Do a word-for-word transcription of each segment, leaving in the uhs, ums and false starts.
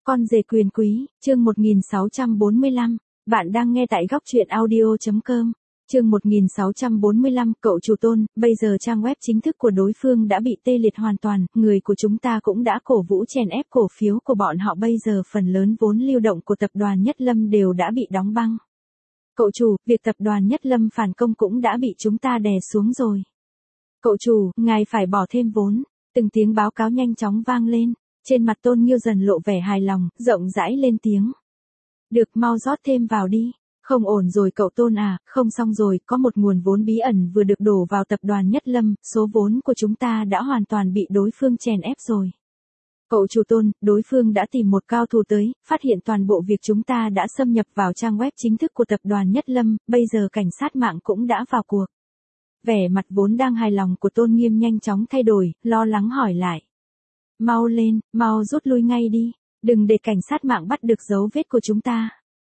Con rể quyền quý, chương một nghìn sáu trăm bốn mươi lăm. Bạn đang nghe tại góc truyện audio.com. Chương một nghìn sáu trăm bốn mươi lăm, cậu chủ Tôn, bây giờ trang web chính thức của đối phương đã bị tê liệt hoàn toàn, người của chúng ta cũng đã cổ vũ chèn ép cổ phiếu của bọn họ, bây giờ phần lớn vốn lưu động của tập đoàn Nhất Lâm đều đã bị đóng băng. Cậu chủ, việc tập đoàn Nhất Lâm phản công cũng đã bị chúng ta đè xuống rồi. Cậu chủ, ngài phải bỏ thêm vốn. Từng tiếng báo cáo nhanh chóng vang lên. Trên mặt Tôn Nghiêu dần lộ vẻ hài lòng, rộng rãi lên tiếng. Được, mau rót thêm vào đi. Không ổn rồi cậu Tôn à, không xong rồi, có một nguồn vốn bí ẩn vừa được đổ vào tập đoàn Nhất Lâm, số vốn của chúng ta đã hoàn toàn bị đối phương chèn ép rồi. Cậu chủ Tôn, đối phương đã tìm một cao thủ tới, phát hiện toàn bộ việc chúng ta đã xâm nhập vào trang web chính thức của tập đoàn Nhất Lâm, bây giờ cảnh sát mạng cũng đã vào cuộc. Vẻ mặt vốn đang hài lòng của Tôn Nghiêm nhanh chóng thay đổi, lo lắng hỏi lại. Mau lên, mau rút lui ngay đi, đừng để cảnh sát mạng bắt được dấu vết của chúng ta.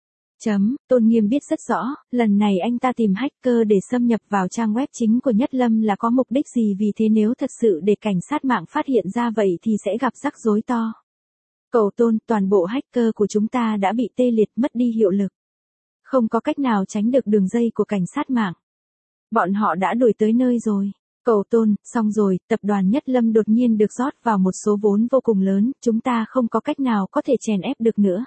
Chấm, Tôn Nghiêm biết rất rõ, lần này anh ta tìm hacker để xâm nhập vào trang web chính của Nhất Lâm là có mục đích gì, vì thế nếu thật sự để cảnh sát mạng phát hiện ra vậy thì sẽ gặp rắc rối to. Cậu Tôn, toàn bộ hacker của chúng ta đã bị tê liệt, mất đi hiệu lực. Không có cách nào tránh được đường dây của cảnh sát mạng. Bọn họ đã đuổi tới nơi rồi. Cậu Tôn, xong rồi, tập đoàn Nhất Lâm đột nhiên được rót vào một số vốn vô cùng lớn, chúng ta không có cách nào có thể chèn ép được nữa.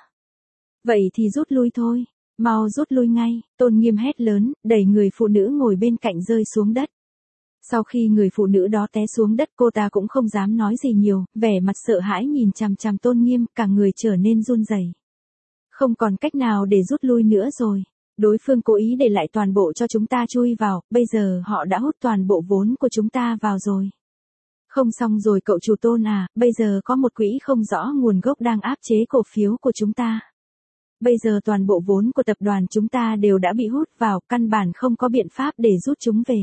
Vậy thì rút lui thôi, mau rút lui ngay, Tôn Nghiêm hét lớn, đẩy người phụ nữ ngồi bên cạnh rơi xuống đất. Sau khi người phụ nữ đó té xuống đất, cô ta cũng không dám nói gì nhiều, vẻ mặt sợ hãi nhìn chằm chằm Tôn Nghiêm, cả người trở nên run rẩy. Không còn cách nào để rút lui nữa rồi. Đối phương cố ý để lại toàn bộ cho chúng ta chui vào, bây giờ họ đã hút toàn bộ vốn của chúng ta vào rồi. Không xong rồi cậu chủ Tôn à, bây giờ có một quỹ không rõ nguồn gốc đang áp chế cổ phiếu của chúng ta. Bây giờ toàn bộ vốn của tập đoàn chúng ta đều đã bị hút vào, căn bản không có biện pháp để rút chúng về.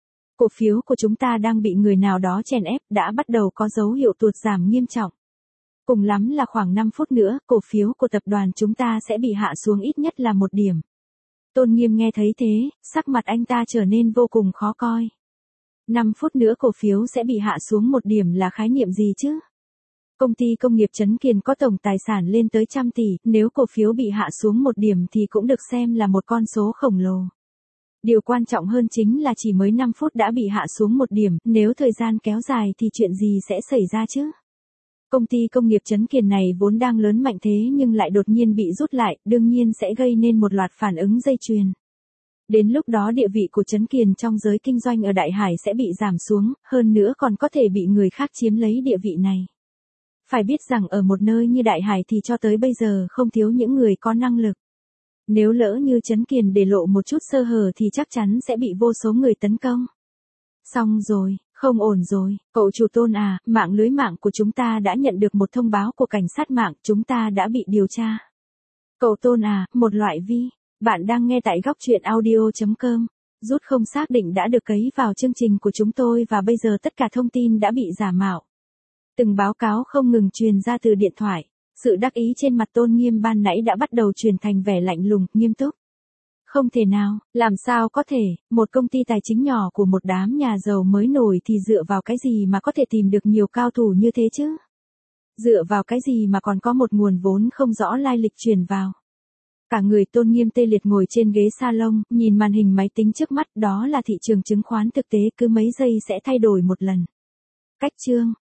Cổ phiếu của chúng ta đang bị người nào đó chèn ép, đã bắt đầu có dấu hiệu tụt giảm nghiêm trọng. Cùng lắm là khoảng năm phút nữa, cổ phiếu của tập đoàn chúng ta sẽ bị hạ xuống ít nhất là một điểm. Tôn Nghiêm nghe thấy thế, sắc mặt anh ta trở nên vô cùng khó coi. năm phút nữa cổ phiếu sẽ bị hạ xuống một điểm là khái niệm gì chứ? Công ty công nghiệp Trấn Kiền có tổng tài sản lên tới trăm tỷ, nếu cổ phiếu bị hạ xuống một điểm thì cũng được xem là một con số khổng lồ. Điều quan trọng hơn chính là chỉ mới năm phút đã bị hạ xuống một điểm, nếu thời gian kéo dài thì chuyện gì sẽ xảy ra chứ? Công ty công nghiệp Trấn Kiền này vốn đang lớn mạnh thế nhưng lại đột nhiên bị rút lại, đương nhiên sẽ gây nên một loạt phản ứng dây chuyền. Đến lúc đó địa vị của Trấn Kiền trong giới kinh doanh ở Đại Hải sẽ bị giảm xuống, hơn nữa còn có thể bị người khác chiếm lấy địa vị này. Phải biết rằng ở một nơi như Đại Hải thì cho tới bây giờ không thiếu những người có năng lực. Nếu lỡ như Trấn Kiền để lộ một chút sơ hở thì chắc chắn sẽ bị vô số người tấn công. Xong rồi. Không ổn rồi, cậu chủ Tôn à, mạng lưới mạng của chúng ta đã nhận được một thông báo của cảnh sát mạng, chúng ta đã bị điều tra. Cậu Tôn à, một loại vi, bạn đang nghe tại góc truyện audio.com. Rút không xác định đã được cấy vào chương trình của chúng tôi và bây giờ tất cả thông tin đã bị giả mạo. Từng báo cáo không ngừng truyền ra từ điện thoại, sự đắc ý trên mặt Tôn Nghiêm ban nãy đã bắt đầu chuyển thành vẻ lạnh lùng, nghiêm túc. Không thể nào, làm sao có thể, một công ty tài chính nhỏ của một đám nhà giàu mới nổi thì dựa vào cái gì mà có thể tìm được nhiều cao thủ như thế chứ? Dựa vào cái gì mà còn có một nguồn vốn không rõ lai lịch truyền vào? Cả người Tôn Nghiêm tê liệt ngồi trên ghế salon, nhìn màn hình máy tính trước mắt, đó là thị trường chứng khoán thực tế, cứ mấy giây sẽ thay đổi một lần. Cách chương,